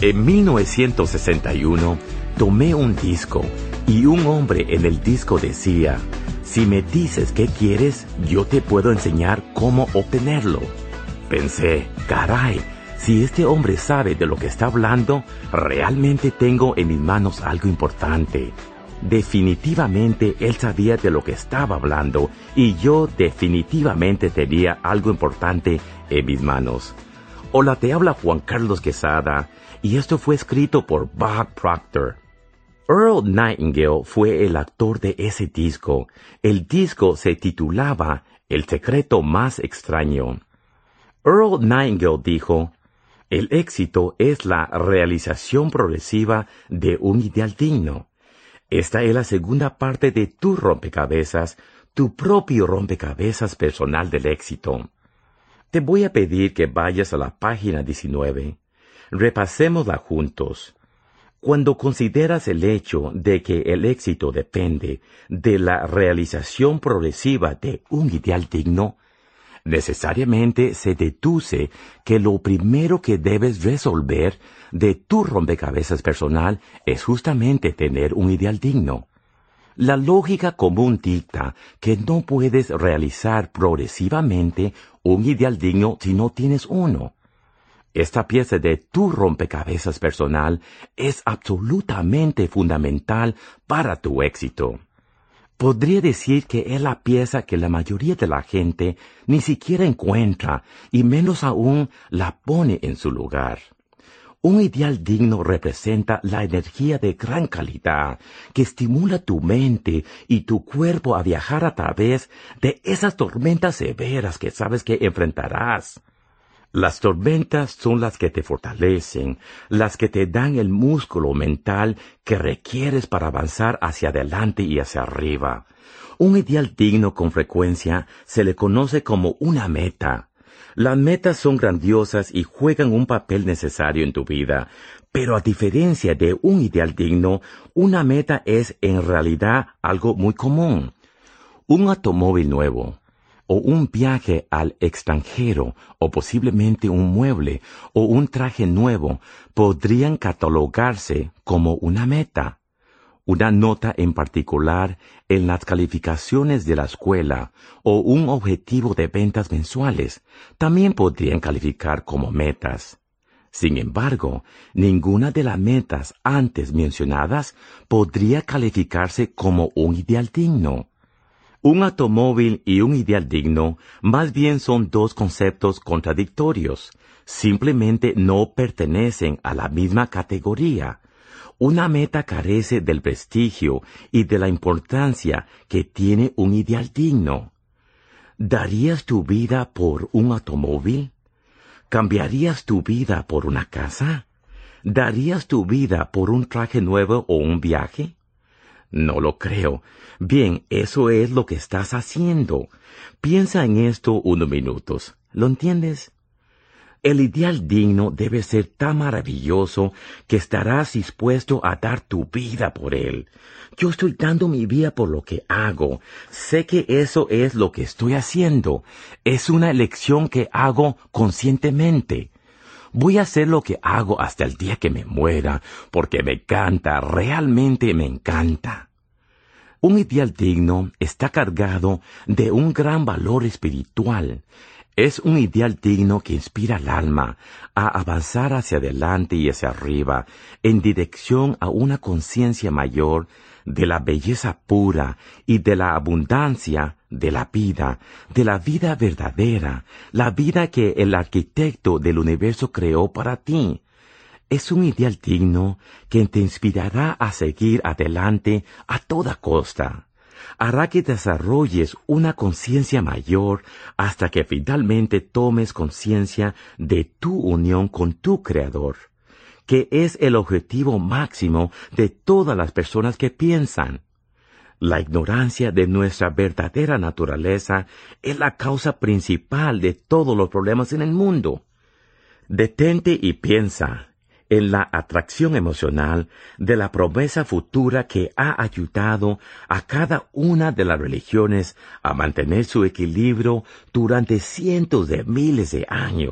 En 1961 tomé un disco y un hombre en el disco decía: si me dices qué quieres, yo te puedo enseñar cómo obtenerlo. Pensé, caray, si este hombre sabe de lo que está hablando, realmente tengo en mis manos algo importante. Definitivamente él sabía de lo que estaba hablando y yo definitivamente tenía algo importante en mis manos. Hola, te habla Juan Carlos Quesada y esto fue escrito por Bob Proctor. Earl Nightingale fue el actor de ese disco. El disco se titulaba El secreto más extraño. Earl Nightingale dijo: el éxito es la realización progresiva de un ideal digno. Esta es la segunda parte de tu rompecabezas, tu propio rompecabezas personal del éxito. Te voy a pedir que vayas a la página 19. Repasémosla juntos. Cuando consideras el hecho de que el éxito depende de la realización progresiva de un ideal digno, necesariamente se deduce que lo primero que debes resolver de tu rompecabezas personal es justamente tener un ideal digno. La lógica común dicta que no puedes realizar progresivamente un ideal digno si no tienes uno. Esta pieza de tu rompecabezas personal es absolutamente fundamental para tu éxito. Podría decir que es la pieza que la mayoría de la gente ni siquiera encuentra y menos aún la pone en su lugar. Un ideal digno representa la energía de gran calidad que estimula tu mente y tu cuerpo a viajar a través de esas tormentas severas que sabes que enfrentarás. Las tormentas son las que te fortalecen, las que te dan el músculo mental que requieres para avanzar hacia adelante y hacia arriba. Un ideal digno con frecuencia se le conoce como una meta. Las metas son grandiosas y juegan un papel necesario en tu vida, pero a diferencia de un ideal digno, una meta es en realidad algo muy común. Un automóvil nuevo, o un viaje al extranjero, o posiblemente un mueble, o un traje nuevo, podrían catalogarse como una meta. Una nota en particular en las calificaciones de la escuela, o un objetivo de ventas mensuales, también podrían calificar como metas. Sin embargo, ninguna de las metas antes mencionadas podría calificarse como un ideal digno. Un automóvil y un ideal digno más bien son dos conceptos contradictorios. Simplemente no pertenecen a la misma categoría. Una meta carece del prestigio y de la importancia que tiene un ideal digno. ¿Darías tu vida por un automóvil? ¿Cambiarías tu vida por una casa? ¿Darías tu vida por un traje nuevo o un viaje? No lo creo. Bien, eso es lo que estás haciendo. Piensa en esto unos minutos. ¿Lo entiendes? El ideal digno debe ser tan maravilloso que estarás dispuesto a dar tu vida por él. Yo estoy dando mi vida por lo que hago. Sé que eso es lo que estoy haciendo. Es una elección que hago conscientemente. Voy a hacer lo que hago hasta el día que me muera, porque me encanta, realmente me encanta. Un ideal digno está cargado de un gran valor espiritual. Es un ideal digno que inspira al alma a avanzar hacia adelante y hacia arriba, en dirección a una conciencia mayor de la belleza pura y de la abundancia de la vida verdadera, la vida que el arquitecto del universo creó para ti. Es un ideal digno que te inspirará a seguir adelante a toda costa. Hará que desarrolles una conciencia mayor hasta que finalmente tomes conciencia de tu unión con tu Creador, que es el objetivo máximo de todas las personas que piensan. La ignorancia de nuestra verdadera naturaleza es la causa principal de todos los problemas en el mundo. Detente y piensa en la atracción emocional de la promesa futura que ha ayudado a cada una de las religiones a mantener su equilibrio durante cientos de miles de años.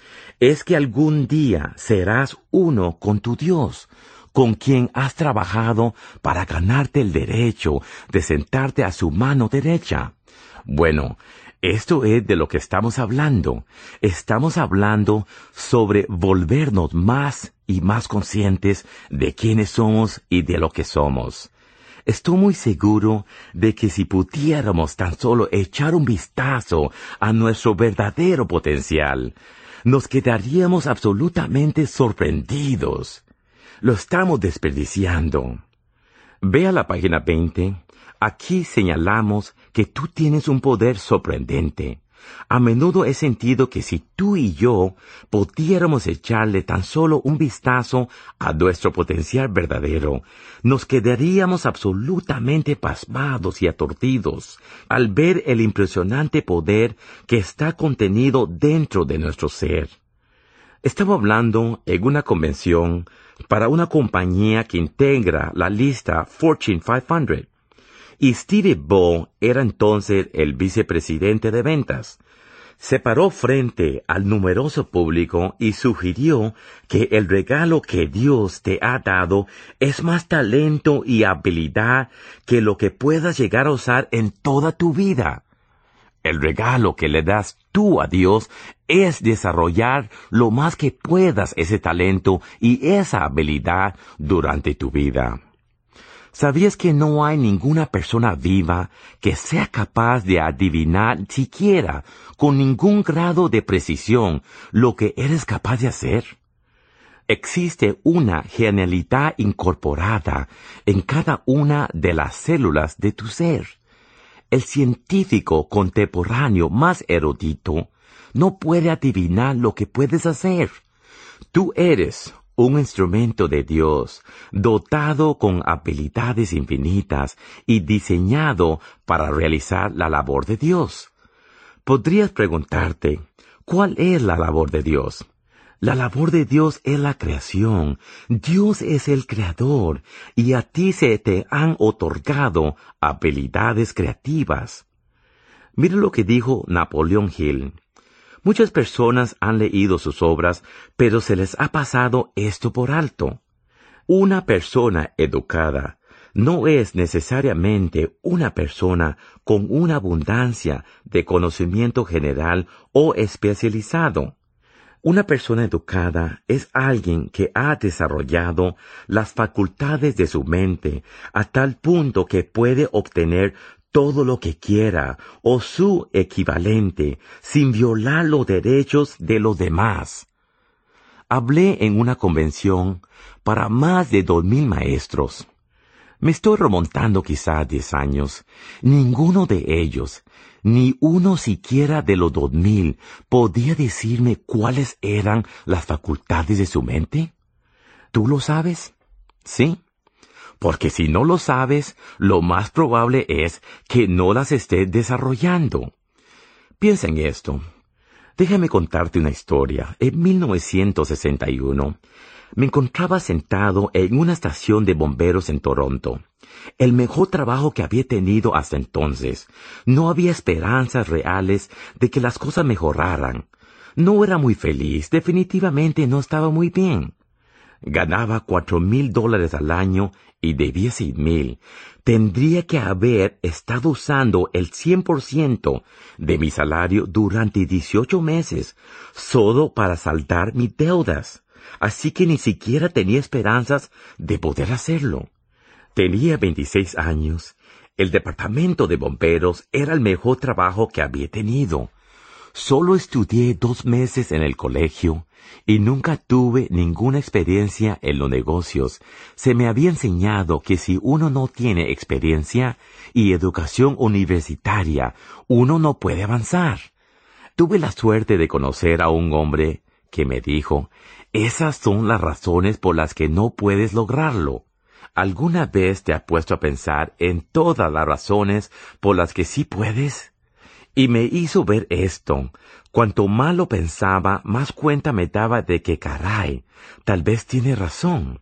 es que algún día serás uno con tu Dios, con quien has trabajado para ganarte el derecho de sentarte a su mano derecha. Bueno, esto es de lo que estamos hablando. Estamos hablando sobre volvernos más y más conscientes de quiénes somos y de lo que somos. Estoy muy seguro de que si pudiéramos tan solo echar un vistazo a nuestro verdadero potencial, nos quedaríamos absolutamente sorprendidos. Lo estamos desperdiciando. Ve a la página 20. Aquí señalamos que tú tienes un poder sorprendente. A menudo he sentido que si tú y yo pudiéramos echarle tan solo un vistazo a nuestro potencial verdadero, nos quedaríamos absolutamente pasmados y aturdidos al ver el impresionante poder que está contenido dentro de nuestro ser. Estaba hablando en una convención para una compañía que integra la lista Fortune 500. Y Steve Ball era entonces el vicepresidente de ventas. Se paró frente al numeroso público y sugirió que el regalo que Dios te ha dado es más talento y habilidad que lo que puedas llegar a usar en toda tu vida. El regalo que le das tú a Dios es desarrollar lo más que puedas ese talento y esa habilidad durante tu vida. ¿Sabías que no hay ninguna persona viva que sea capaz de adivinar siquiera con ningún grado de precisión lo que eres capaz de hacer? Existe una genialidad incorporada en cada una de las células de tu ser. El científico contemporáneo más erudito no puede adivinar lo que puedes hacer. Tú eres un instrumento de Dios, dotado con habilidades infinitas y diseñado para realizar la labor de Dios. Podrías preguntarte, ¿cuál es la labor de Dios? La labor de Dios es la creación. Dios es el creador y a ti se te han otorgado habilidades creativas. Mira lo que dijo Napoleón Hill. Muchas personas han leído sus obras, pero se les ha pasado esto por alto. Una persona educada no es necesariamente una persona con una abundancia de conocimiento general o especializado. Una persona educada es alguien que ha desarrollado las facultades de su mente a tal punto que puede obtener todo lo que quiera o su equivalente sin violar los derechos de los demás. Hablé en una convención para más de 2,000 maestros. Me estoy remontando quizás 10 años. Ninguno de ellos, ni uno siquiera de los 2,000, podía decirme cuáles eran las facultades de su mente. ¿Tú lo sabes? ¿Sí? Porque si no lo sabes, lo más probable es que no las estés desarrollando. Piensa en esto. Déjame contarte una historia. En 1961, me encontraba sentado en una estación de bomberos en Toronto. El mejor trabajo que había tenido hasta entonces. No había esperanzas reales de que las cosas mejoraran. No era muy feliz, definitivamente no estaba muy bien. Ganaba $4,000 al año y debía 6,000. Tendría que haber estado usando el 100% de mi salario durante 18 meses, solo para saldar mis deudas. Así que ni siquiera tenía esperanzas de poder hacerlo. Tenía 26 años. El departamento de bomberos era el mejor trabajo que había tenido. Solo estudié 2 meses en el colegio y nunca tuve ninguna experiencia en los negocios. Se me había enseñado que si uno no tiene experiencia y educación universitaria, uno no puede avanzar. Tuve la suerte de conocer a un hombre que me dijo, esas son las razones por las que no puedes lograrlo. ¿Alguna vez te has puesto a pensar en todas las razones por las que sí puedes? Y me hizo ver esto. Cuanto más lo pensaba, más cuenta me daba de que, caray, tal vez tiene razón.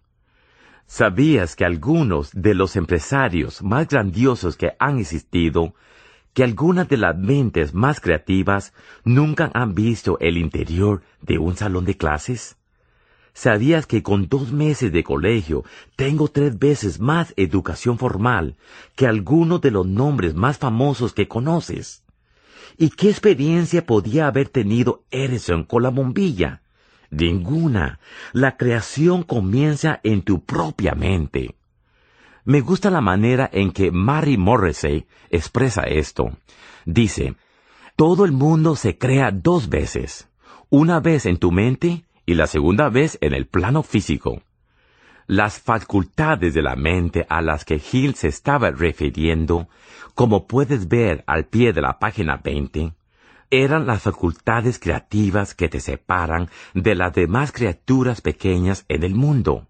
¿Sabías que algunos de los empresarios más grandiosos que han existido que algunas de las mentes más creativas nunca han visto el interior de un salón de clases? ¿Sabías que con 2 meses de colegio tengo 3 veces más educación formal que algunos de los nombres más famosos que conoces? ¿Y qué experiencia podía haber tenido Edison con la bombilla? Ninguna. La creación comienza en tu propia mente. Me gusta la manera en que Mary Morrissey expresa esto. Dice, todo el mundo se crea 2 veces. Una vez en tu mente y la segunda vez en el plano físico. Las facultades de la mente a las que Hill se estaba refiriendo, como puedes ver al pie de la página 20, eran las facultades creativas que te separan de las demás criaturas pequeñas en el mundo.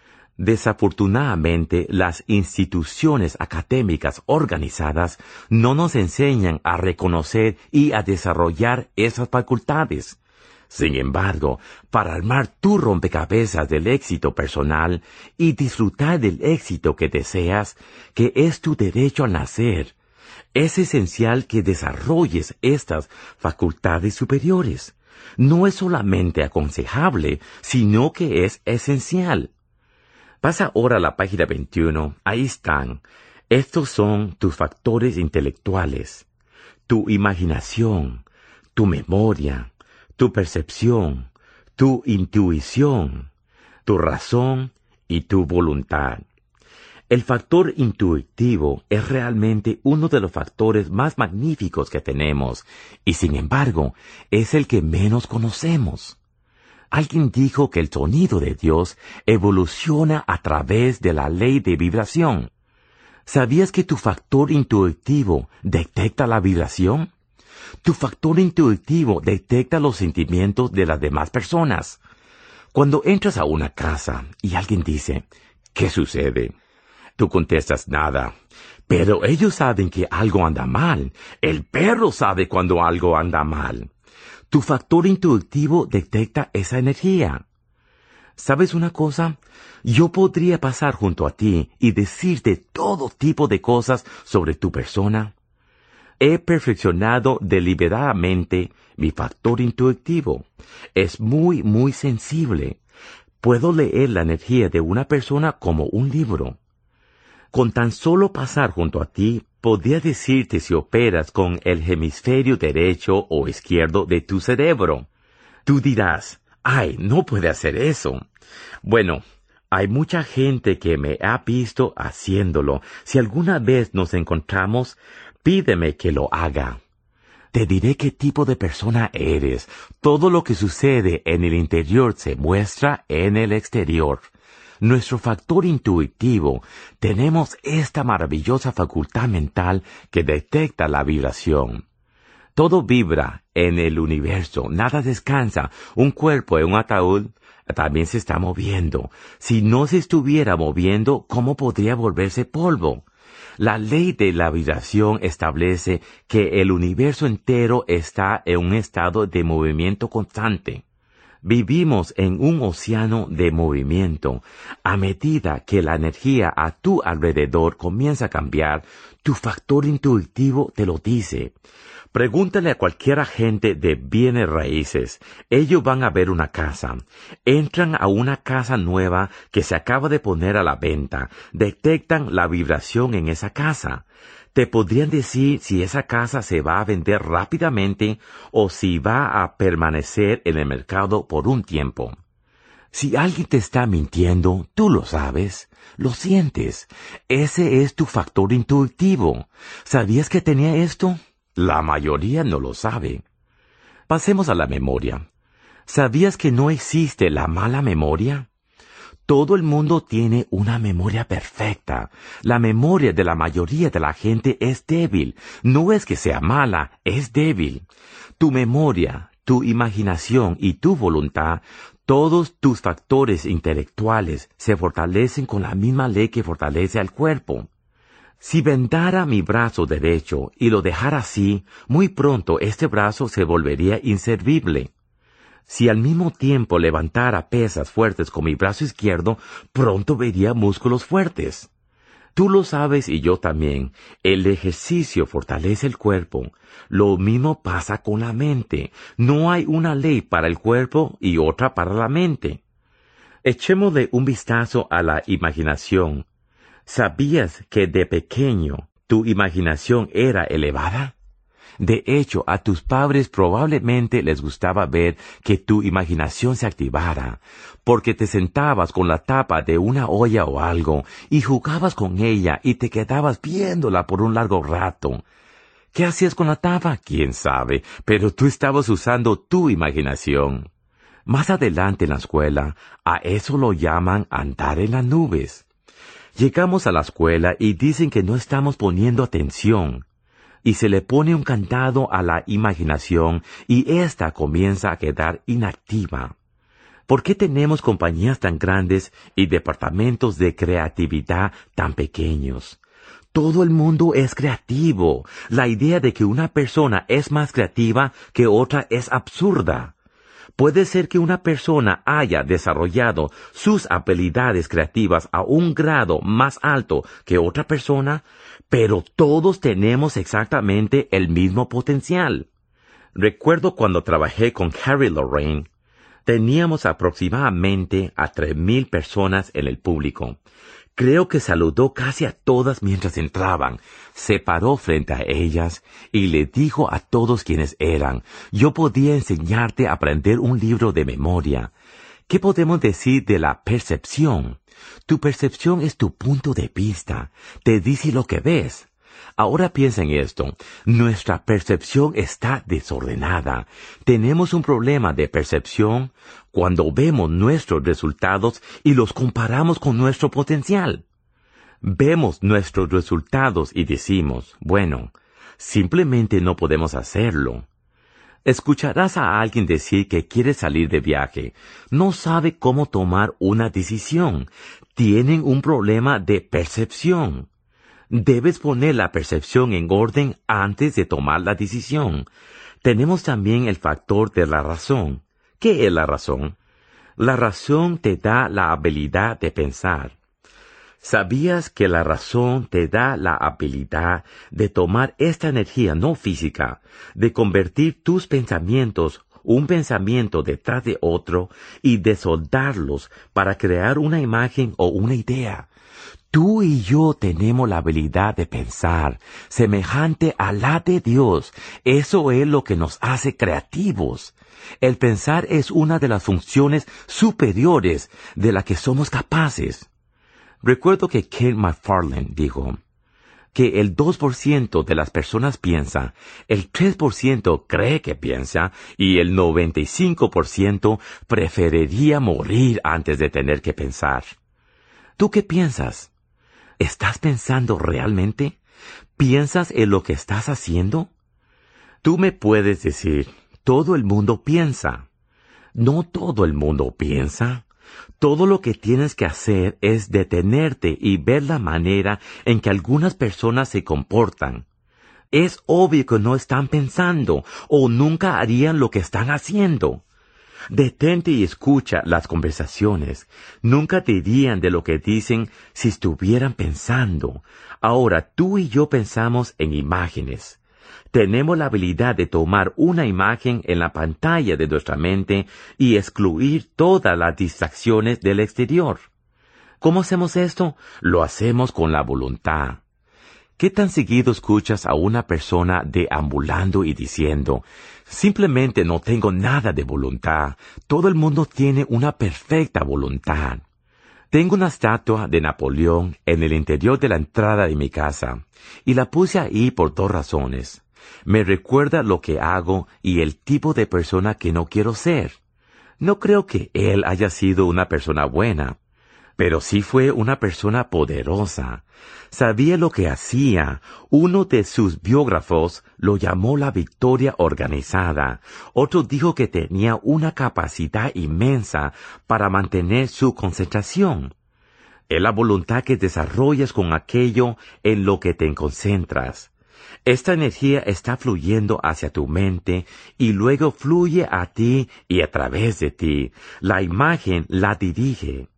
Desafortunadamente, las instituciones académicas organizadas no nos enseñan a reconocer y a desarrollar esas facultades. Sin embargo, para armar tu rompecabezas del éxito personal y disfrutar del éxito que deseas, que es tu derecho al nacer, es esencial que desarrolles estas facultades superiores. No es solamente aconsejable, sino que es esencial. Pasa ahora a la página 21. Ahí están. Estos son tus factores intelectuales, tu imaginación, tu memoria, tu percepción, tu intuición, tu razón y tu voluntad. El factor intuitivo es realmente uno de los factores más magníficos que tenemos y, sin embargo, es el que menos conocemos. Alguien dijo que el sonido de Dios evoluciona a través de la ley de vibración. ¿Sabías que tu factor intuitivo detecta la vibración? Tu factor intuitivo detecta los sentimientos de las demás personas. Cuando entras a una casa y alguien dice, ¿qué sucede? Tú contestas nada. Pero ellos saben que algo anda mal. El perro sabe cuando algo anda mal. Tu factor intuitivo detecta esa energía. ¿Sabes una cosa? Yo podría pasar junto a ti y decirte todo tipo de cosas sobre tu persona. He perfeccionado deliberadamente mi factor intuitivo. Es muy sensible. Puedo leer la energía de una persona como un libro. Con tan solo pasar junto a ti, podría decirte si operas con el hemisferio derecho o izquierdo de tu cerebro. Tú dirás, ¡ay, no puede hacer eso! Bueno, hay mucha gente que me ha visto haciéndolo. Si alguna vez nos encontramos, pídeme que lo haga. Te diré qué tipo de persona eres. Todo lo que sucede en el interior se muestra en el exterior. Nuestro factor intuitivo, tenemos esta maravillosa facultad mental que detecta la vibración. Todo vibra en el universo, nada descansa. Un cuerpo en un ataúd también se está moviendo. Si no se estuviera moviendo, ¿cómo podría volverse polvo? La ley de la vibración establece que el universo entero está en un estado de movimiento constante. Vivimos en un océano de movimiento. A medida que la energía a tu alrededor comienza a cambiar, tu factor intuitivo te lo dice. Pregúntale a cualquier agente de bienes raíces. Ellos van a ver una casa. Entran a una casa nueva que se acaba de poner a la venta. Detectan la vibración en esa casa. Te podrían decir si esa casa se va a vender rápidamente o si va a permanecer en el mercado por un tiempo. Si alguien te está mintiendo, tú lo sabes, lo sientes. Ese es tu factor intuitivo. ¿Sabías que tenía esto? La mayoría no lo sabe. Pasemos a la memoria. ¿Sabías que no existe la mala memoria? Todo el mundo tiene una memoria perfecta. La memoria de la mayoría de la gente es débil. No es que sea mala, es débil. Tu memoria, tu imaginación y tu voluntad, todos tus factores intelectuales se fortalecen con la misma ley que fortalece al cuerpo. Si vendara mi brazo derecho y lo dejara así, muy pronto este brazo se volvería inservible. Si al mismo tiempo levantara pesas fuertes con mi brazo izquierdo, pronto vería músculos fuertes. Tú lo sabes y yo también. El ejercicio fortalece el cuerpo. Lo mismo pasa con la mente. No hay una ley para el cuerpo y otra para la mente. Echémosle un vistazo a la imaginación. ¿Sabías que de pequeño tu imaginación era elevada? De hecho, a tus padres probablemente les gustaba ver que tu imaginación se activara, porque te sentabas con la tapa de una olla o algo y jugabas con ella y te quedabas viéndola por un largo rato. ¿Qué hacías con la tapa? ¿Quién sabe? Pero tú estabas usando tu imaginación. Más adelante en la escuela, a eso lo llaman andar en las nubes. Llegamos a la escuela y dicen que no estamos poniendo atención. Y se le pone un candado a la imaginación y ésta comienza a quedar inactiva. ¿Por qué tenemos compañías tan grandes y departamentos de creatividad tan pequeños? Todo el mundo es creativo. La idea de que una persona es más creativa que otra es absurda. Puede ser que una persona haya desarrollado sus habilidades creativas a un grado más alto que otra persona, pero todos tenemos exactamente el mismo potencial. Recuerdo cuando trabajé con Harry Lorraine, teníamos aproximadamente a 3,000 personas en el público. Creo que saludó casi a todas mientras entraban, se paró frente a ellas y le dijo a todos quienes eran: yo podía enseñarte a aprender un libro de memoria. ¿Qué podemos decir de la percepción? Tu percepción es tu punto de vista, te dice lo que ves. Ahora piensa en esto, nuestra percepción está desordenada. Tenemos un problema de percepción cuando vemos nuestros resultados y los comparamos con nuestro potencial. Vemos nuestros resultados y decimos, bueno, simplemente no podemos hacerlo. Escucharás a alguien decir que quiere salir de viaje. No sabe cómo tomar una decisión. Tienen un problema de percepción. Debes poner la percepción en orden antes de tomar la decisión. Tenemos también el factor de la razón. ¿Qué es la razón? La razón te da la habilidad de pensar. ¿Sabías que la razón te da la habilidad de tomar esta energía no física, de convertir tus pensamientos, un pensamiento detrás de otro, y de soldarlos para crear una imagen o una idea? Tú y yo tenemos la habilidad de pensar, semejante a la de Dios. Eso es lo que nos hace creativos. El pensar es una de las funciones superiores de la que somos capaces. Recuerdo que Ken McFarland dijo que el 2% de las personas piensa, el 3% cree que piensa y el 95% preferiría morir antes de tener que pensar. ¿Tú qué piensas? ¿Estás pensando realmente? ¿Piensas en lo que estás haciendo? Tú me puedes decir, todo el mundo piensa. No todo el mundo piensa. Todo lo que tienes que hacer es detenerte y ver la manera en que algunas personas se comportan. Es obvio que no están pensando o nunca harían lo que están haciendo. Detente y escucha las conversaciones. Nunca dirían de lo que dicen si estuvieran pensando. Ahora tú y yo pensamos en imágenes. Tenemos la habilidad de tomar una imagen en la pantalla de nuestra mente y excluir todas las distracciones del exterior. ¿Cómo hacemos esto? Lo hacemos con la voluntad. ¿Qué tan seguido escuchas a una persona deambulando y diciendo, simplemente no tengo nada de voluntad, todo el mundo tiene una perfecta voluntad? Tengo una estatua de Napoleón en el interior de la entrada de mi casa, y la puse ahí por 2 razones. Me recuerda lo que hago y el tipo de persona que no quiero ser. No creo que él haya sido una persona buena, pero sí fue una persona poderosa. Sabía lo que hacía. Uno de sus biógrafos lo llamó la victoria organizada. Otro dijo que tenía una capacidad inmensa para mantener su concentración. Es la voluntad que desarrollas con aquello en lo que te concentras. Esta energía está fluyendo hacia tu mente y luego fluye a ti y a través de ti. La imagen la dirige.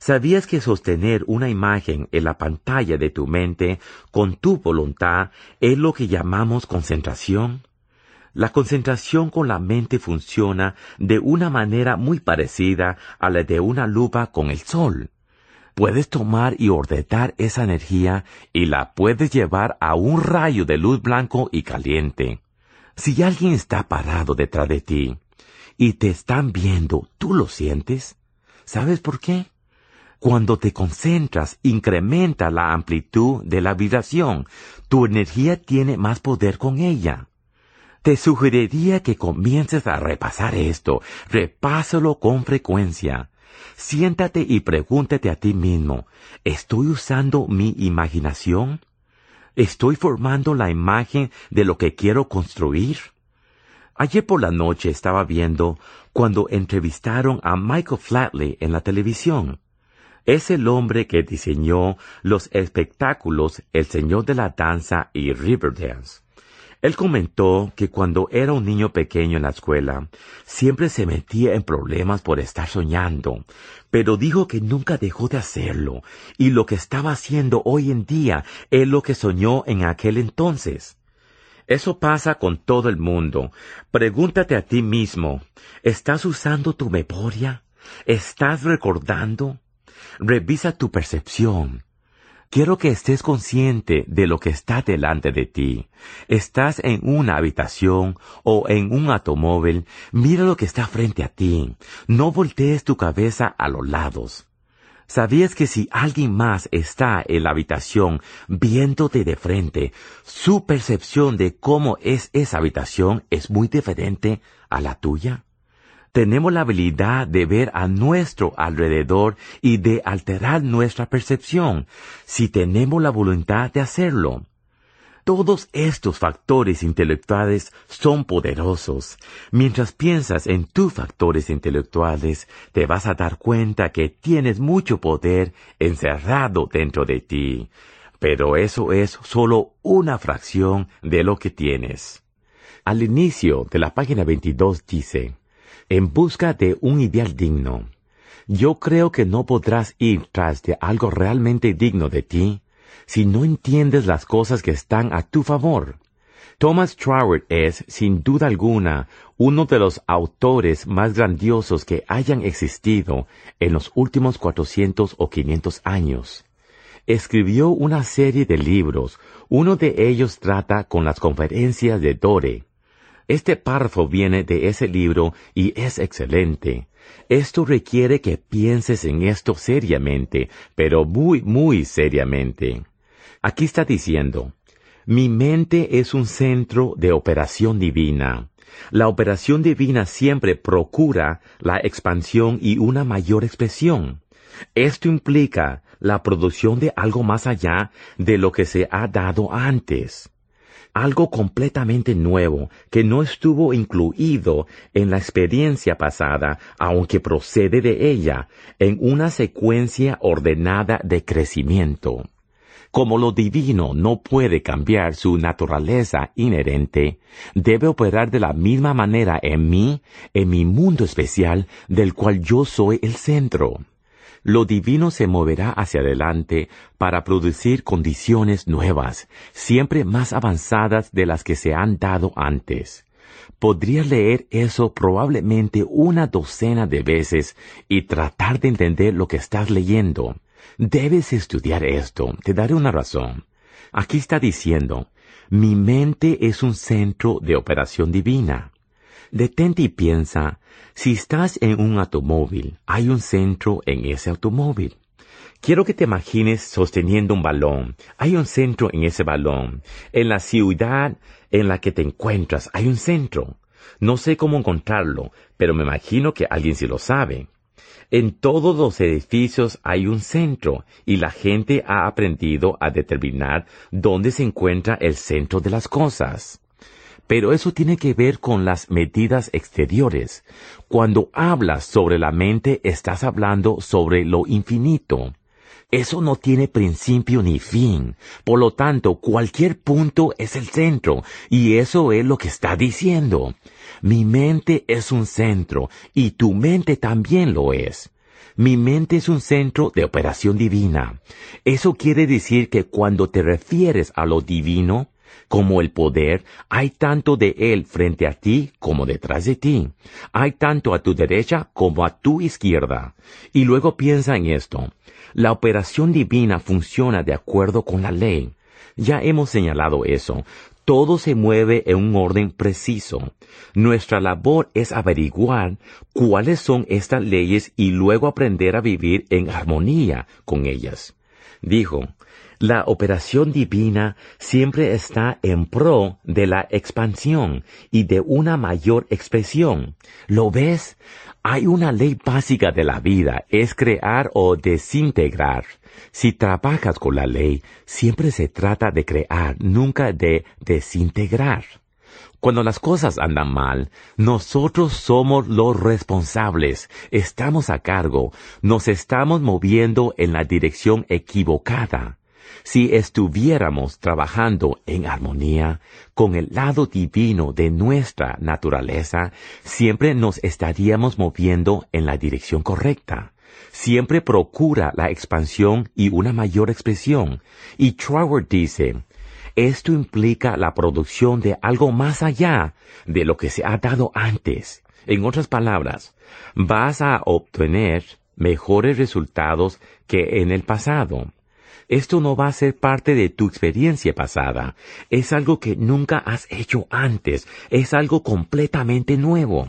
¿Sabías que sostener una imagen en la pantalla de tu mente con tu voluntad es lo que llamamos concentración? La concentración con la mente funciona de una manera muy parecida a la de una lupa con el sol. Puedes tomar y ordenar esa energía y la puedes llevar a un rayo de luz blanco y caliente. Si alguien está parado detrás de ti y te están viendo, ¿tú lo sientes? ¿Sabes por qué? Cuando te concentras, incrementa la amplitud de la vibración. Tu energía tiene más poder con ella. Te sugeriría que comiences a repasar esto. Repásalo con frecuencia. Siéntate y pregúntate a ti mismo, ¿estoy usando mi imaginación? ¿Estoy formando la imagen de lo que quiero construir? Ayer por la noche estaba viendo cuando entrevistaron a Michael Flatley en la televisión. Es el hombre que diseñó los espectáculos El Señor de la Danza y Riverdance. Él comentó que cuando era un niño pequeño en la escuela, siempre se metía en problemas por estar soñando, pero dijo que nunca dejó de hacerlo, y lo que estaba haciendo hoy en día es lo que soñó en aquel entonces. Eso pasa con todo el mundo. Pregúntate a ti mismo, ¿estás usando tu memoria? ¿Estás recordando? Revisa tu percepción. Quiero que estés consciente de lo que está delante de ti. Estás en una habitación o en un automóvil, mira lo que está frente a ti. No voltees tu cabeza a los lados. ¿Sabías que si alguien más está en la habitación viéndote de frente, su percepción de cómo es esa habitación es muy diferente a la tuya? Tenemos la habilidad de ver a nuestro alrededor y de alterar nuestra percepción, si tenemos la voluntad de hacerlo. Todos estos factores intelectuales son poderosos. Mientras piensas en tus factores intelectuales, te vas a dar cuenta que tienes mucho poder encerrado dentro de ti. Pero eso es solo una fracción de lo que tienes. Al inicio de la página 22 dice: en busca de un ideal digno. Yo creo que no podrás ir tras de algo realmente digno de ti si no entiendes las cosas que están a tu favor. Thomas Troward es, sin duda alguna, uno de los autores más grandiosos que hayan existido en los últimos 400 o 500 años. Escribió una serie de libros. Uno de ellos trata con las conferencias de Dore. Este párrafo viene de ese libro y es excelente. Esto requiere que pienses en esto seriamente, pero muy seriamente. Aquí está diciendo: mi mente es un centro de operación divina. La operación divina siempre procura la expansión y una mayor expresión. Esto implica la producción de algo más allá de lo que se ha dado antes. Algo completamente nuevo que no estuvo incluido en la experiencia pasada, aunque procede de ella, en una secuencia ordenada de crecimiento. Como lo divino no puede cambiar su naturaleza inherente, debe operar de la misma manera en mí, en mi mundo especial, del cual yo soy el centro. Lo divino se moverá hacia adelante para producir condiciones nuevas, siempre más avanzadas de las que se han dado antes. Podrías leer eso probablemente una docena de veces y tratar de entender lo que estás leyendo. Debes estudiar esto. Te daré una razón. Aquí está diciendo: mi mente es un centro de operación divina. Detente y piensa, si estás en un automóvil, hay un centro en ese automóvil. Quiero que te imagines sosteniendo un balón. Hay un centro en ese balón. En la ciudad en la que te encuentras hay un centro. No sé cómo encontrarlo, pero me imagino que alguien sí lo sabe. En todos los edificios hay un centro, y la gente ha aprendido a determinar dónde se encuentra el centro de las cosas. Pero eso tiene que ver con las medidas exteriores. Cuando hablas sobre la mente, estás hablando sobre lo infinito. Eso no tiene principio ni fin. Por lo tanto, cualquier punto es el centro, y eso es lo que está diciendo. Mi mente es un centro, y tu mente también lo es. Mi mente es un centro de operación divina. Eso quiere decir que cuando te refieres a lo divino, como el poder, hay tanto de él frente a ti como detrás de ti. Hay tanto a tu derecha como a tu izquierda. Y luego piensa en esto. La operación divina funciona de acuerdo con la ley. Ya hemos señalado eso. Todo se mueve en un orden preciso. Nuestra labor es averiguar cuáles son estas leyes y luego aprender a vivir en armonía con ellas. Dijo, la operación divina siempre está en pro de la expansión y de una mayor expresión. ¿Lo ves? Hay una ley básica de la vida, es crear o desintegrar. Si trabajas con la ley, siempre se trata de crear, nunca de desintegrar. Cuando las cosas andan mal, nosotros somos los responsables, estamos a cargo, nos estamos moviendo en la dirección equivocada. Si estuviéramos trabajando en armonía con el lado divino de nuestra naturaleza, siempre nos estaríamos moviendo en la dirección correcta. Siempre procura la expansión y una mayor expresión. Y Troward dice, esto implica la producción de algo más allá de lo que se ha dado antes. En otras palabras, vas a obtener mejores resultados que en el pasado. Esto no va a ser parte de tu experiencia pasada. Es algo que nunca has hecho antes. Es algo completamente nuevo.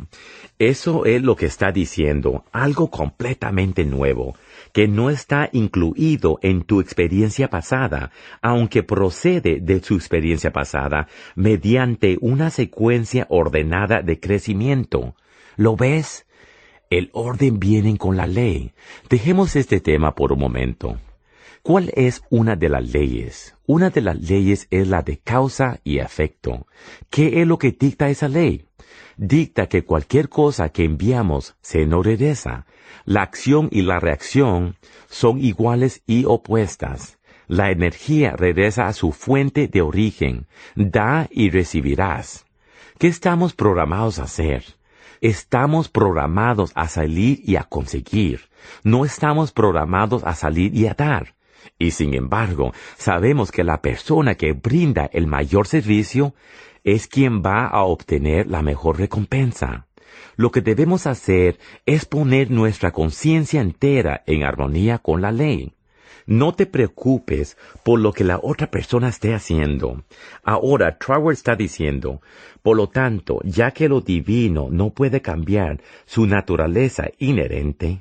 Eso es lo que está diciendo, algo completamente nuevo, que no está incluido en tu experiencia pasada, aunque procede de su experiencia pasada, mediante una secuencia ordenada de crecimiento. ¿Lo ves? El orden viene con la ley. Dejemos este tema por un momento. ¿Cuál es una de las leyes? Una de las leyes es la de causa y efecto. ¿Qué es lo que dicta esa ley? Dicta que cualquier cosa que enviamos se nos regresa. La acción y la reacción son iguales y opuestas. La energía regresa a su fuente de origen. Da y recibirás. ¿Qué estamos programados a hacer? Estamos programados a salir y a conseguir. No estamos programados a salir y a dar. Y sin embargo, sabemos que la persona que brinda el mayor servicio es quien va a obtener la mejor recompensa. Lo que debemos hacer es poner nuestra conciencia entera en armonía con la ley. No te preocupes por lo que la otra persona esté haciendo. Ahora, Troward está diciendo, por lo tanto, ya que lo divino no puede cambiar su naturaleza inherente,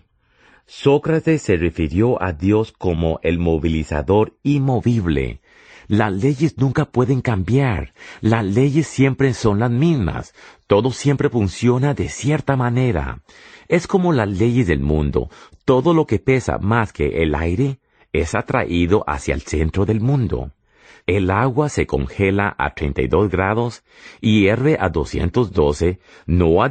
Sócrates se refirió a Dios como el movilizador inmovible. Las leyes nunca pueden cambiar. Las leyes siempre son las mismas. Todo siempre funciona de cierta manera. Es como las leyes del mundo. Todo lo que pesa más que el aire es atraído hacia el centro del mundo. El agua se congela a 32 grados y hierve a 212, no a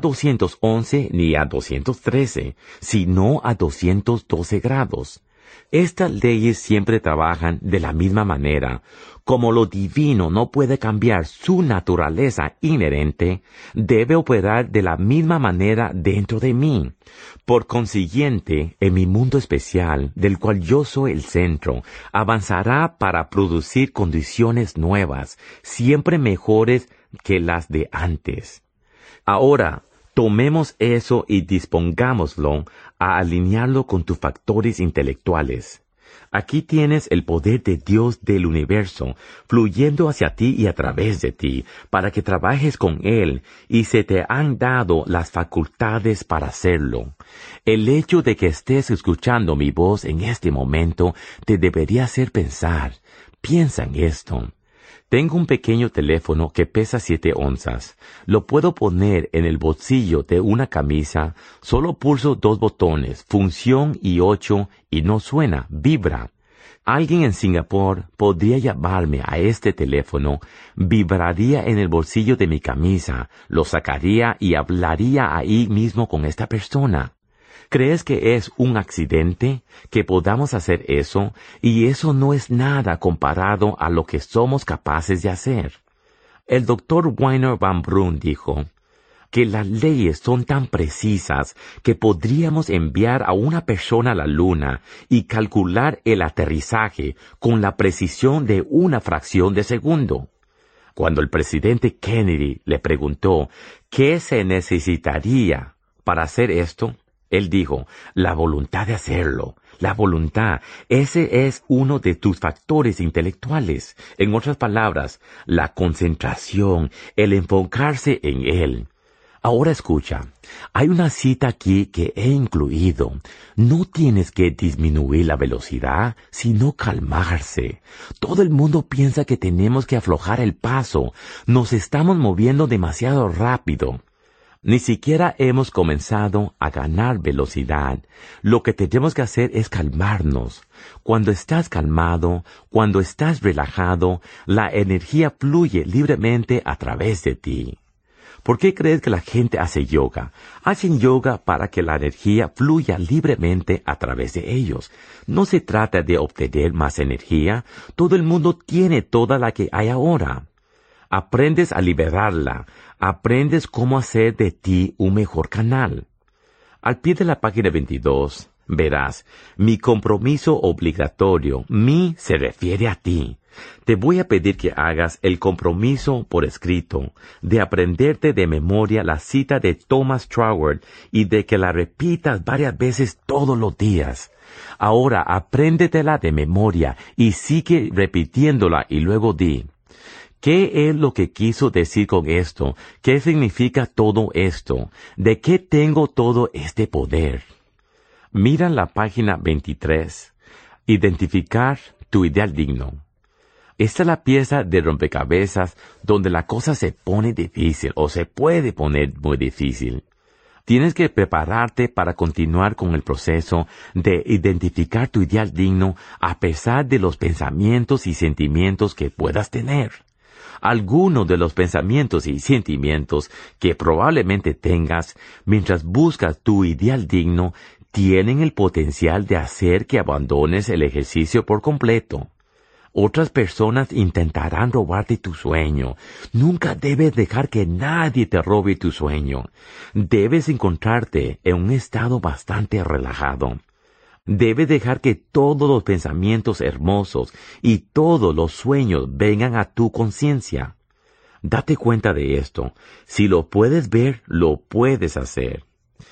211 ni a 213, sino a 212 grados. Estas leyes siempre trabajan de la misma manera. Como lo divino no puede cambiar su naturaleza inherente, debe operar de la misma manera dentro de mí. Por consiguiente, en mi mundo especial, del cual yo soy el centro, avanzará para producir condiciones nuevas, siempre mejores que las de antes. Ahora, tomemos eso y dispongámoslo a alinearlo con tus factores intelectuales. Aquí tienes el poder de Dios del universo, fluyendo hacia ti y a través de ti, para que trabajes con Él, y se te han dado las facultades para hacerlo. El hecho de que estés escuchando mi voz en este momento te debería hacer pensar. Piensa en esto. Tengo un pequeño teléfono que pesa 7 onzas. Lo puedo poner en el bolsillo de una camisa. Solo pulso 2 botones, función y 8, y no suena, vibra. Alguien en Singapur podría llamarme a este teléfono, vibraría en el bolsillo de mi camisa, lo sacaría y hablaría ahí mismo con esta persona. ¿Crees que es un accidente que podamos hacer eso? Y eso no es nada comparado a lo que somos capaces de hacer. El Dr. Wynor Van Bruun dijo, que las leyes son tan precisas que podríamos enviar a una persona a la luna y calcular el aterrizaje con la precisión de una fracción de segundo. Cuando el presidente Kennedy le preguntó qué se necesitaría para hacer esto, él dijo, la voluntad de hacerlo. La voluntad, ese es uno de tus factores intelectuales. En otras palabras, la concentración, el enfocarse en él. Ahora escucha, hay una cita aquí que he incluido. No tienes que disminuir la velocidad, sino calmarse. Todo el mundo piensa que tenemos que aflojar el paso. Nos estamos moviendo demasiado rápido. Ni siquiera hemos comenzado a ganar velocidad. Lo que tenemos que hacer es calmarnos. Cuando estás calmado, cuando estás relajado, la energía fluye libremente a través de ti. ¿Por qué crees que la gente hace yoga? Hacen yoga para que la energía fluya libremente a través de ellos. No se trata de obtener más energía. Todo el mundo tiene toda la que hay ahora. Aprendes a liberarla. Aprendes cómo hacer de ti un mejor canal. Al pie de la página 22, verás, mi compromiso obligatorio, mi se refiere a ti. Te voy a pedir que hagas el compromiso por escrito, de aprenderte de memoria la cita de Thomas Troward y de que la repitas varias veces todos los días. Ahora apréndetela de memoria y sigue repitiéndola y luego di, ¿qué es lo que quiso decir con esto? ¿Qué significa todo esto? ¿De qué tengo todo este poder? Mira la página 23. Identificar tu ideal digno. Esta es la pieza de rompecabezas donde la cosa se pone difícil o se puede poner muy difícil. Tienes que prepararte para continuar con el proceso de identificar tu ideal digno a pesar de los pensamientos y sentimientos que puedas tener. Algunos de los pensamientos y sentimientos que probablemente tengas mientras buscas tu ideal digno tienen el potencial de hacer que abandones el ejercicio por completo. Otras personas intentarán robarte tu sueño. Nunca debes dejar que nadie te robe tu sueño. Debes encontrarte en un estado bastante relajado. Debes dejar que todos los pensamientos hermosos y todos los sueños vengan a tu conciencia. Date cuenta de esto. Si lo puedes ver, lo puedes hacer.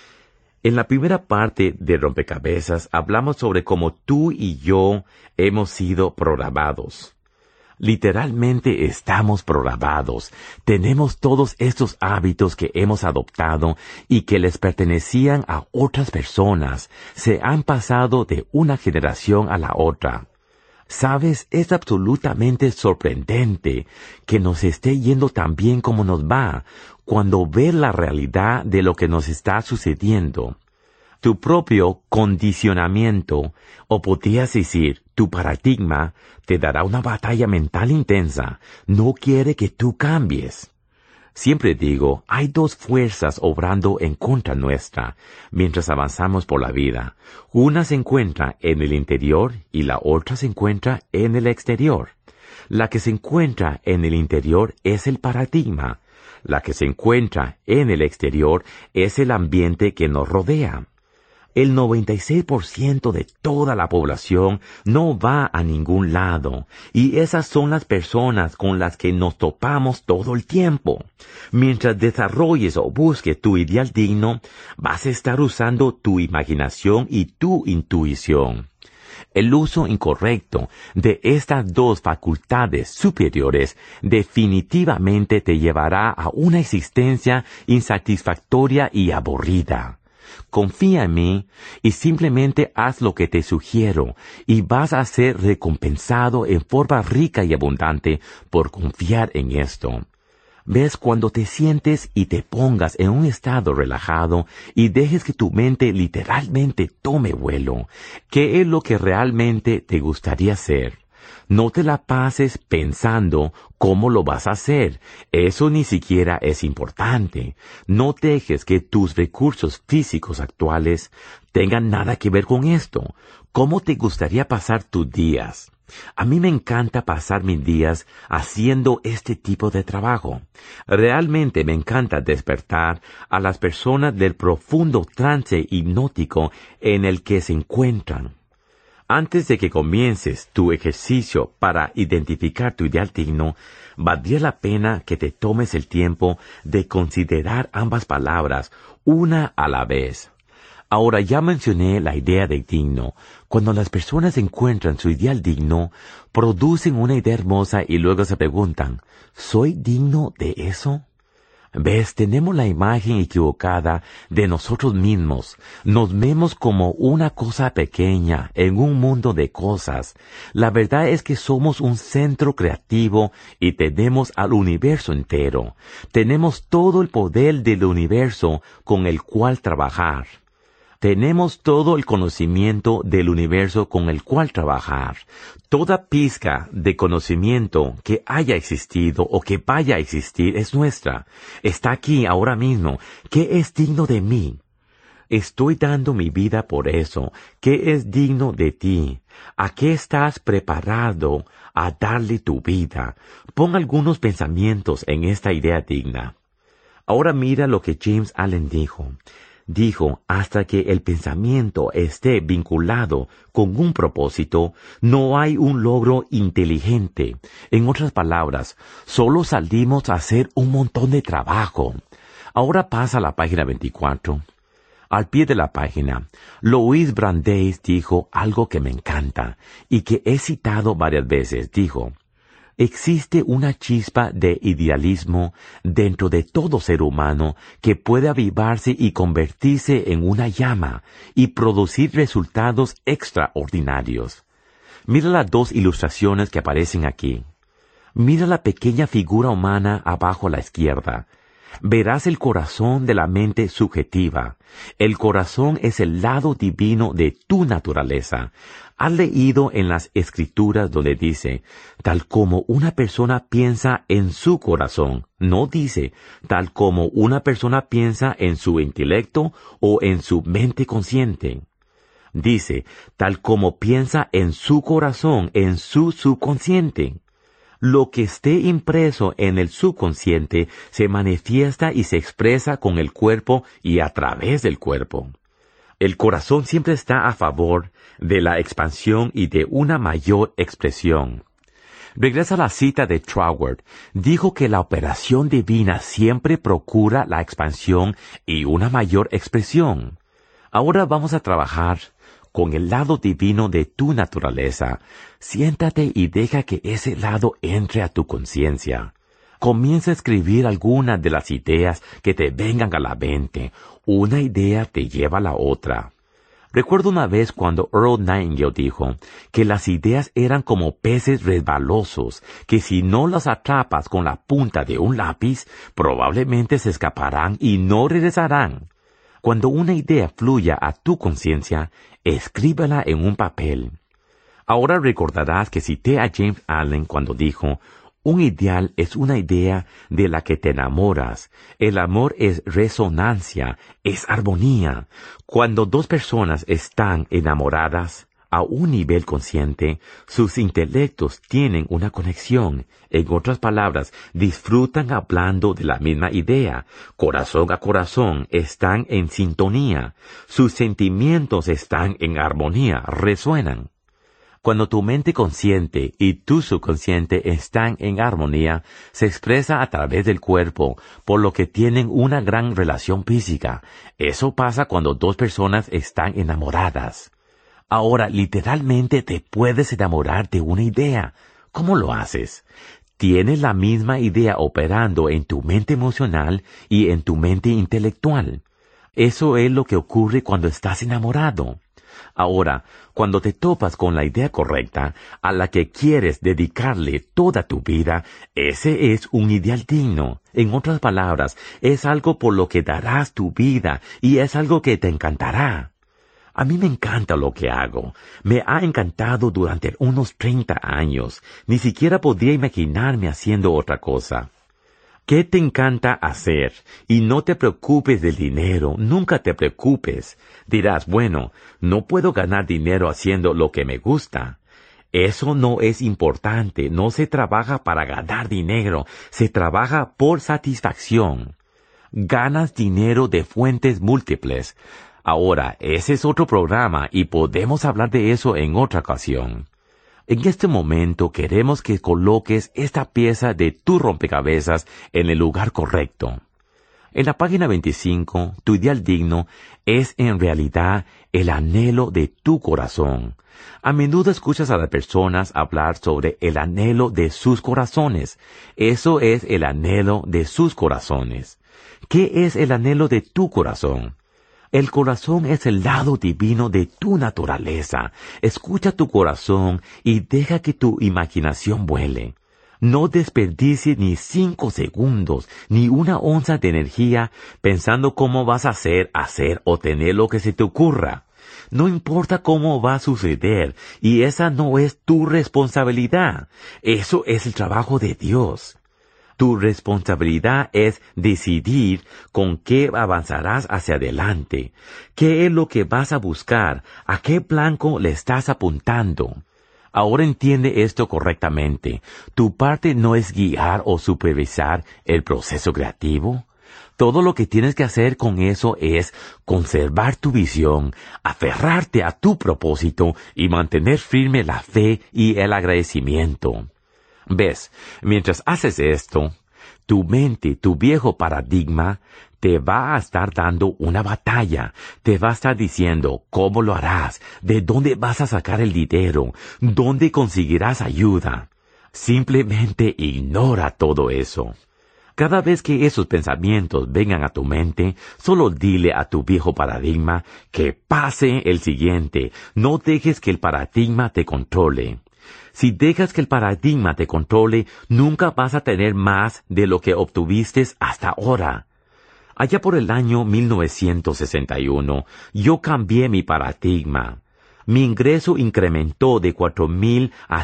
En la primera parte de Rompecabezas hablamos sobre cómo tú y yo hemos sido programados. Literalmente estamos programados. Tenemos todos estos hábitos que hemos adoptado y que les pertenecían a otras personas. Se han pasado de una generación a la otra. Sabes, es absolutamente sorprendente que nos esté yendo tan bien como nos va cuando ves la realidad de lo que nos está sucediendo. Tu propio condicionamiento, o podrías decir, tu paradigma, te dará una batalla mental intensa. No quiere que tú cambies. Siempre digo, hay dos fuerzas obrando en contra nuestra mientras avanzamos por la vida. Una se encuentra en el interior y la otra se encuentra en el exterior. La que se encuentra en el interior es el paradigma. La que se encuentra en el exterior es el ambiente que nos rodea. El 96% de toda la población no va a ningún lado, y esas son las personas con las que nos topamos todo el tiempo. Mientras desarrolles o busques tu ideal digno, vas a estar usando tu imaginación y tu intuición. El uso incorrecto de estas dos facultades superiores definitivamente te llevará a una existencia insatisfactoria y aburrida. Confía en mí y simplemente haz lo que te sugiero y vas a ser recompensado en forma rica y abundante por confiar en esto. ¿Ves? Cuando te sientes y te pongas en un estado relajado y dejes que tu mente literalmente tome vuelo, ¿qué es lo que realmente te gustaría hacer? No te la pases pensando cómo lo vas a hacer. Eso ni siquiera es importante. No dejes que tus recursos físicos actuales tengan nada que ver con esto. ¿Cómo te gustaría pasar tus días? A mí me encanta pasar mis días haciendo este tipo de trabajo. Realmente me encanta despertar a las personas del profundo trance hipnótico en el que se encuentran. Antes de que comiences tu ejercicio para identificar tu ideal digno, valdría la pena que te tomes el tiempo de considerar ambas palabras, una a la vez. Ahora ya mencioné la idea de digno. Cuando las personas encuentran su ideal digno, producen una idea hermosa y luego se preguntan, ¿soy digno de eso? ¿Ves? Tenemos la imagen equivocada de nosotros mismos. Nos vemos como una cosa pequeña en un mundo de cosas. La verdad es que somos un centro creativo y tenemos al universo entero. Tenemos todo el poder del universo con el cual trabajar. Tenemos todo el conocimiento del universo con el cual trabajar. Toda pizca de conocimiento que haya existido o que vaya a existir es nuestra. Está aquí ahora mismo. ¿Qué es digno de mí? Estoy dando mi vida por eso. ¿Qué es digno de ti? ¿A qué estás preparado a darle tu vida? Pon algunos pensamientos en esta idea digna. Ahora mira lo que James Allen dijo. Dijo, hasta que el pensamiento esté vinculado con un propósito, no hay un logro inteligente. En otras palabras, solo salimos a hacer un montón de trabajo. Ahora pasa a la página 24. Al pie de la página, Louis Brandeis dijo algo que me encanta y que he citado varias veces. Dijo, existe una chispa de idealismo dentro de todo ser humano que puede avivarse y convertirse en una llama y producir resultados extraordinarios. Mira las dos ilustraciones que aparecen aquí. Mira la pequeña figura humana abajo a la izquierda. Verás el corazón de la mente subjetiva. El corazón es el lado divino de tu naturaleza. ¿Has leído en las Escrituras donde dice, tal como una persona piensa en su corazón? No dice, tal como una persona piensa en su intelecto o en su mente consciente. Dice, tal como piensa en su corazón, en su subconsciente. Lo que esté impreso en el subconsciente se manifiesta y se expresa con el cuerpo y a través del cuerpo. El corazón siempre está a favor de la expansión y de una mayor expresión. Regresa a la cita de Troward. Dijo que la operación divina siempre procura la expansión y una mayor expresión. Ahora vamos a trabajar con el lado divino de tu naturaleza. Siéntate y deja que ese lado entre a tu conciencia. Comienza a escribir algunas de las ideas que te vengan a la mente. Una idea te lleva a la otra. Recuerdo una vez cuando Earl Nightingale dijo que las ideas eran como peces resbalosos, que si no las atrapas con la punta de un lápiz, probablemente se escaparán y no regresarán. Cuando una idea fluya a tu conciencia, escríbela en un papel. Ahora recordarás que cité a James Allen cuando dijo, un ideal es una idea de la que te enamoras. El amor es resonancia, es armonía. Cuando dos personas están enamoradas a un nivel consciente, sus intelectos tienen una conexión. En otras palabras, disfrutan hablando de la misma idea. Corazón a corazón están en sintonía. Sus sentimientos están en armonía, resuenan. Cuando tu mente consciente y tu subconsciente están en armonía, se expresa a través del cuerpo, por lo que tienen una gran relación física. Eso pasa cuando dos personas están enamoradas. Ahora, literalmente te puedes enamorar de una idea. ¿Cómo lo haces? Tienes la misma idea operando en tu mente emocional y en tu mente intelectual. Eso es lo que ocurre cuando estás enamorado. Ahora, cuando te topas con la idea correcta, a la que quieres dedicarle toda tu vida, ese es un ideal digno. En otras palabras, es algo por lo que darás tu vida y es algo que te encantará. A mí me encanta lo que hago. Me ha encantado durante unos 30 años. Ni siquiera podría imaginarme haciendo otra cosa. ¿Qué te encanta hacer? Y no te preocupes del dinero, nunca te preocupes. Dirás, bueno, no puedo ganar dinero haciendo lo que me gusta. Eso no es importante. No se trabaja para ganar dinero. Se trabaja por satisfacción. Ganas dinero de fuentes múltiples. Ahora, ese es otro programa y podemos hablar de eso en otra ocasión. En este momento queremos que coloques esta pieza de tu rompecabezas en el lugar correcto. En la página 25, tu ideal digno es en realidad el anhelo de tu corazón. A menudo escuchas a las personas hablar sobre el anhelo de sus corazones. Eso es el anhelo de sus corazones. ¿Qué es el anhelo de tu corazón? El corazón es el lado divino de tu naturaleza. Escucha tu corazón y deja que tu imaginación vuele. No desperdicies ni 5 segundos, ni una onza de energía pensando cómo vas a hacer o tener lo que se te ocurra. No importa cómo va a suceder, y esa no es tu responsabilidad. Eso es el trabajo de Dios. Tu responsabilidad es decidir con qué avanzarás hacia adelante. ¿Qué es lo que vas a buscar? ¿A qué blanco le estás apuntando? Ahora entiende esto correctamente. Tu parte no es guiar o supervisar el proceso creativo. Todo lo que tienes que hacer con eso es conservar tu visión, aferrarte a tu propósito y mantener firme la fe y el agradecimiento. ¿Ves? Mientras haces esto, tu mente, tu viejo paradigma, te va a estar dando una batalla. Te va a estar diciendo cómo lo harás, de dónde vas a sacar el dinero, dónde conseguirás ayuda. Simplemente ignora todo eso. Cada vez que esos pensamientos vengan a tu mente, solo dile a tu viejo paradigma que pase el siguiente. No dejes que el paradigma te controle. Si dejas que el paradigma te controle, nunca vas a tener más de lo que obtuviste hasta ahora. Allá por el año 1961, yo cambié mi paradigma. Mi ingreso incrementó de $4,000 a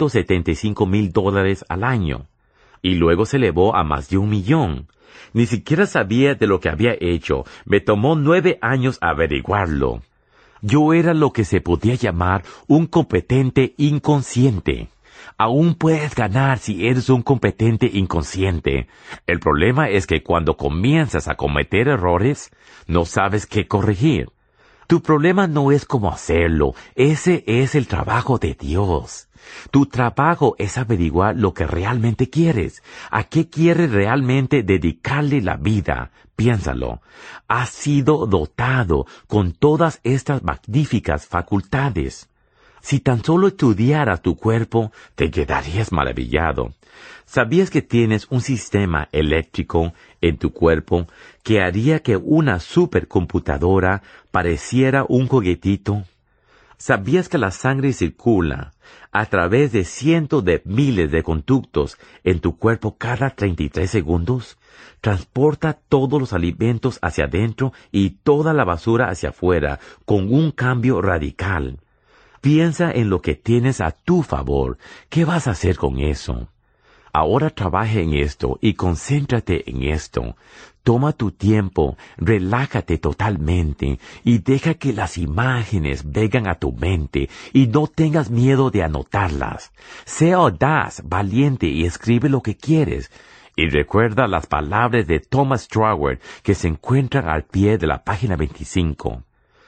$175,000 al año. Y luego se elevó a más de $1 millón. Ni siquiera sabía de lo que había hecho. Me tomó 9 años averiguarlo. Yo era lo que se podía llamar un competente inconsciente. Aún puedes ganar si eres un competente inconsciente. El problema es que cuando comienzas a cometer errores, no sabes qué corregir. Tu problema no es cómo hacerlo. Ese es el trabajo de Dios. Tu trabajo es averiguar lo que realmente quieres. ¿A qué quieres realmente dedicarle la vida? Piénsalo. Has sido dotado con todas estas magníficas facultades. Si tan solo estudiaras tu cuerpo, te quedarías maravillado. ¿Sabías que tienes un sistema eléctrico en tu cuerpo que haría que una supercomputadora pareciera un juguetito? ¿Sabías que la sangre circula a través de cientos de miles de conductos en tu cuerpo cada 33 segundos? Transporta todos los alimentos hacia adentro y toda la basura hacia afuera con un cambio radical. Piensa en lo que tienes a tu favor. ¿Qué vas a hacer con eso? Ahora trabaja en esto y concéntrate en esto. Toma tu tiempo, relájate totalmente y deja que las imágenes vengan a tu mente y no tengas miedo de anotarlas. Sé audaz, valiente y escribe lo que quieres. Y recuerda las palabras de Thomas Troward que se encuentran al pie de la página 25.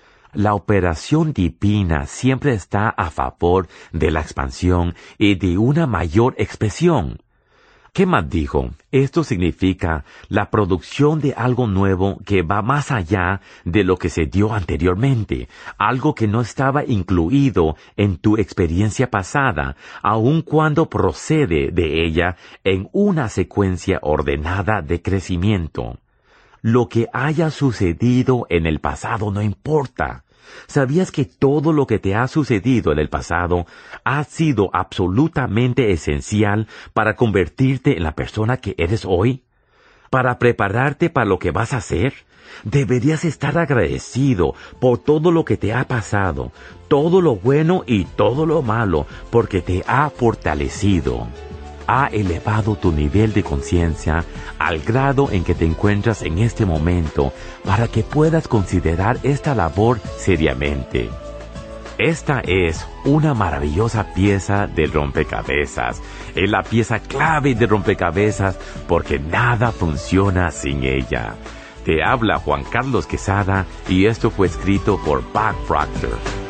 La operación divina siempre está a favor de la expansión y de una mayor expresión. ¿Qué más dijo? Esto significa la producción de algo nuevo que va más allá de lo que se dio anteriormente, algo que no estaba incluido en tu experiencia pasada, aun cuando procede de ella en una secuencia ordenada de crecimiento. Lo que haya sucedido en el pasado no importa. ¿Sabías que todo lo que te ha sucedido en el pasado ha sido absolutamente esencial para convertirte en la persona que eres hoy? ¿Para prepararte para lo que vas a hacer? Deberías estar agradecido por todo lo que te ha pasado, todo lo bueno y todo lo malo, porque te ha fortalecido. Ha elevado tu nivel de conciencia al grado en que te encuentras en este momento para que puedas considerar esta labor seriamente. Esta es una maravillosa pieza de rompecabezas. Es la pieza clave de rompecabezas porque nada funciona sin ella. Te habla Juan Carlos Quesada y esto fue escrito por Bob Proctor.